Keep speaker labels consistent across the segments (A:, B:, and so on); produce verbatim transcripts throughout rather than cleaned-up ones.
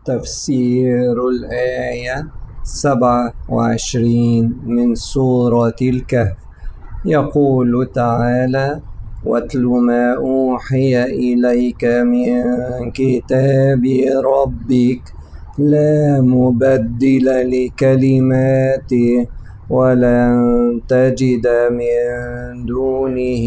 A: تفسير الآية سبعة وعشرين من سورة الكهف. يقول تعالى: واتل ما أوحي إليك من كتاب ربك لا مبدل لكلماته ولن تجد من دونه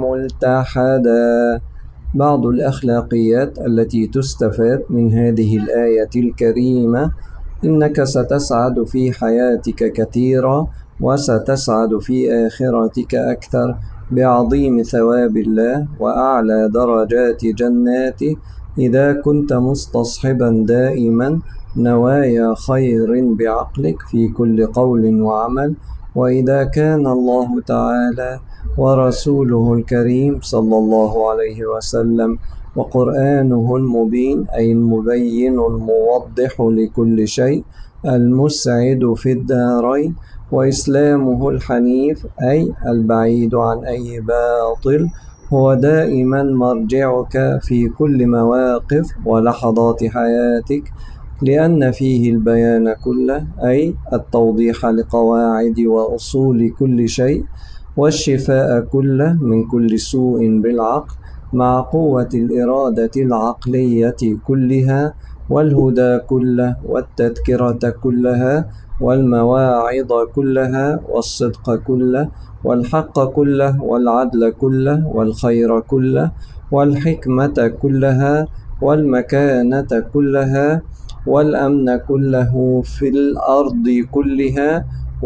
A: ملتحدا. بعض الأخلاقيات التي تستفاد من هذه الآية الكريمة: إنك ستسعد في حياتك كثيرا، وستسعد في آخرتك أكثر بعظيم ثواب الله وأعلى درجات جناته إذا كنت مستصحبا دائما نوايا خير بعقلك في كل قول وعمل. وإذا كان الله تعالى ورسوله الكريم صلى الله عليه وسلم وقرآنه المبين أي المبين الموضح لكل شيء المسعد في الدارين، وإسلامه الحنيف أي البعيد عن أي باطل هو دائما مرجعك في كل مواقف ولحظات حياتك، لأن فيه البيان كله أي التوضيح لقواعد وأصول كل شيء، والشفاء كله من كل سوء بالعقل مع قوة الإرادة العقلية كلها، والهدى كله والتذكرة كلها والمواعظ كلها والصدق كله والحق كله والعدل كله والخير كله والحكمة كلها والمكانة كلها والأمن كله في الأرض كلها.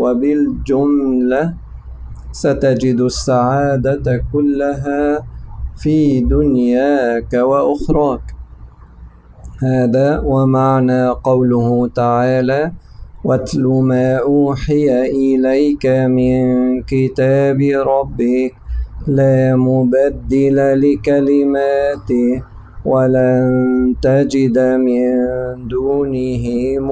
A: وبالجملة ستجد السعادة كلها في دنياك وأخراك. هذا ومعنى قوله تعالى: واتل ما أوحي إليك من كتاب ربك لا مبدل لكلماته ولن تجد من دونه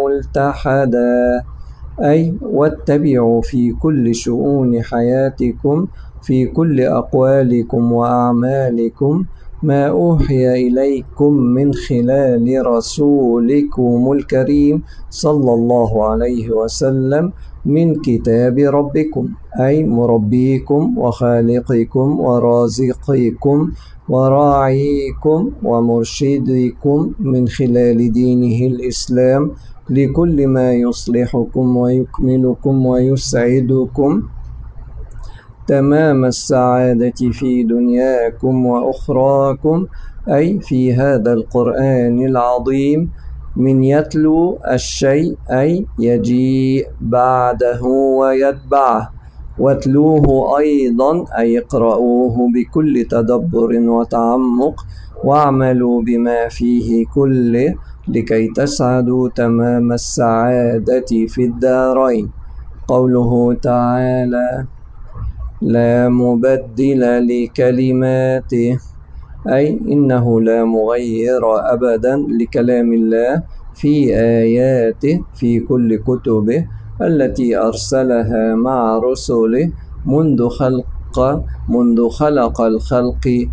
A: ملتحدا. أي واتبعوا في كل شؤون حياتكم في كل أقوالكم وأعمالكم ما أوحي إليكم من خلال رسولكم الكريم صلى الله عليه وسلم من كتاب ربكم أي مربيكم وخالقكم ورازقكم وراعيكم ومرشدكم من خلال دينه الإسلام لكل ما يصلحكم ويكملكم ويسعدكم تمام السعادة في دنياكم وأخراكم. أي في هذا القرآن العظيم من يتلو الشيء أي يجيء بعده ويتبعه، واتلوه أيضا أي اقرأوه بكل تدبر وتعمق واعملوا بما فيه كله لكي تسعدوا تمام السعادة في الدارين. قوله تعالى: لا مبدل لكلماته أي إنه لا مغير أبدا لكلام الله في آياته في كل كتبه التي أرسلها مع رسله منذ خلق منذ خلق الخلق،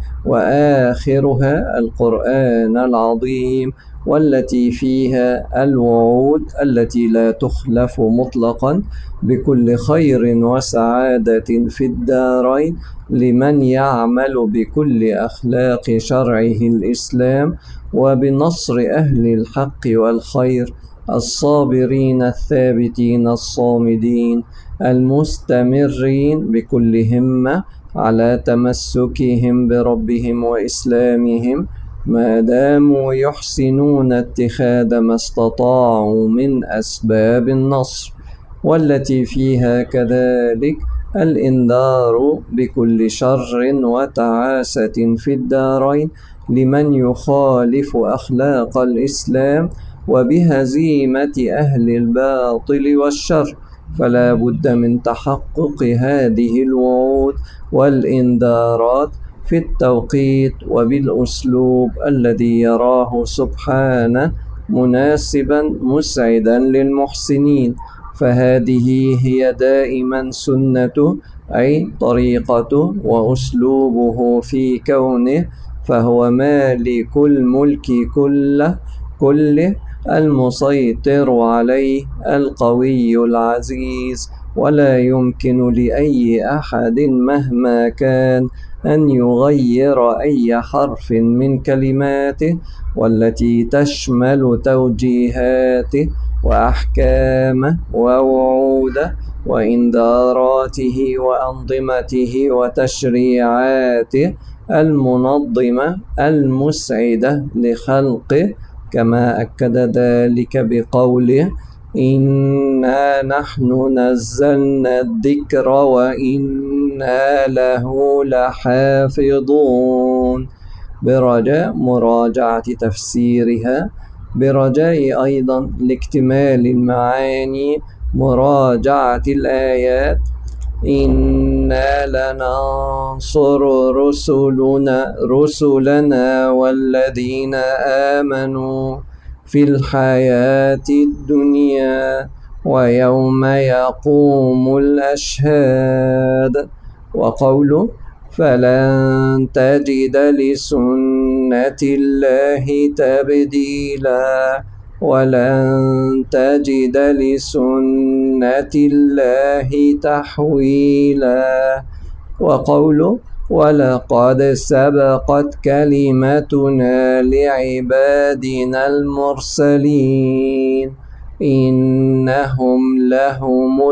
A: وآخرها القرآن العظيم والتي فيها الوعود التي لا تخلف مطلقا بكل خير وسعادة في الدارين لمن يعمل بكل أخلاق شرعه الإسلام وبنصر أهل الحق والخير الصابرين الثابتين الصامدين المستمرين بكل همة على تمسكهم بربهم وإسلامهم ما داموا يحسنون اتخاذ ما استطاعوا من أسباب النصر، والتي فيها كذلك الإنذار بكل شر وتعاسة في الدارين لمن يخالف أخلاق الإسلام وبهزيمة أهل الباطل والشر. فلا بد من تحقق هذه الوعود والإنذارات في التوقيت وبالأسلوب الذي يراه سبحانه مناسبا مسعدا للمحسنين، فهذه هي دائما سنته أي طريقته وأسلوبه في كونه، فهو مالك الملك كله كله المسيطر عليه القوي العزيز، ولا يمكن لأي أحد مهما كان أن يغير أي حرف من كلماته، والتي تشمل توجيهاته وأحكامه ووعوده وإنذاراته وأنظمته وتشريعاته المنظمة المسعدة لخلقه، كما أكد ذلك بقوله: إنا نحن نزلنا الذكر وإنا له لحافظون، برجاء مراجعة تفسيرها، برجاء أيضا لاكتمال المعاني مراجعة الآيات: إنا لننصر رسلنا رسلنا والذين آمنوا في الحياة الدنيا ويوم يقوم الأشهاد. وقوله: فلن تجد لسنة الله تبديلا ولن تجد لسنة الله تحويلا. وقوله: ولقد سبقت كلمتنا لعبادنا المرسلين إنهم لهم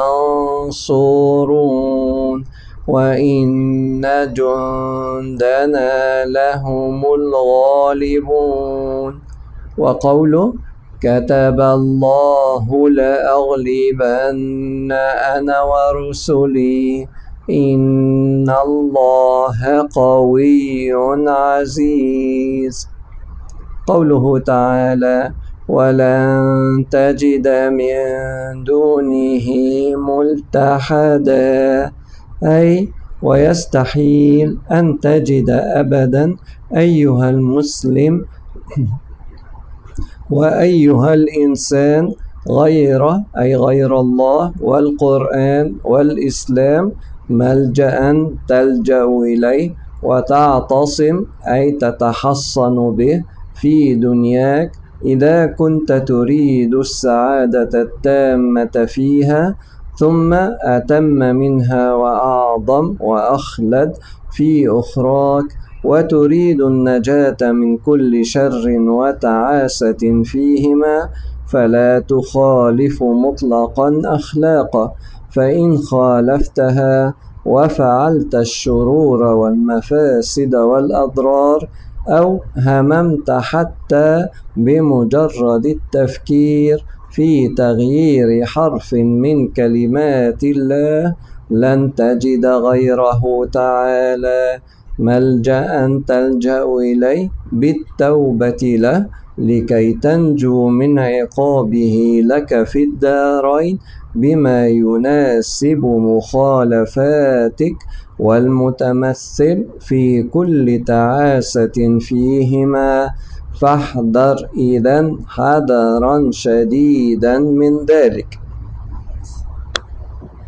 A: المنصورون وإن جندنا لهم الغالبون. وقوله: كتب الله لأغلبن أنا ورسلي إن الله قوي عزيز. قوله تعالى: ولن تجد من دونه ملتحدا، أي ويستحيل أن تجد أبدا أيها المسلم وأيها الإنسان غيره، أي غير الله والقرآن والإسلام، ملجأ تلجأ إليه وتعتصم أي تتحصن به في دنياك إذا كنت تريد السعادة التامة فيها، ثم أتم منها وأعظم وأخلد في أخراك، وتريد النجاة من كل شر وتعاسة فيهما، فلا تخالف مطلقا أخلاقه، فإن خالفتها وفعلت الشرور والمفاسد والأضرار، أو هممت حتى بمجرد التفكير في تغيير حرف من كلمات الله، لن تجد غيره تعالى ملجأ تلجأ إليه بالتوبة له لكي تنجو من عقابه لك في الدارين بما يناسب مخالفاتك، والمتمثل في كل تعاسة فيهما، فاحذر إذن حذرا شديدا من ذلك.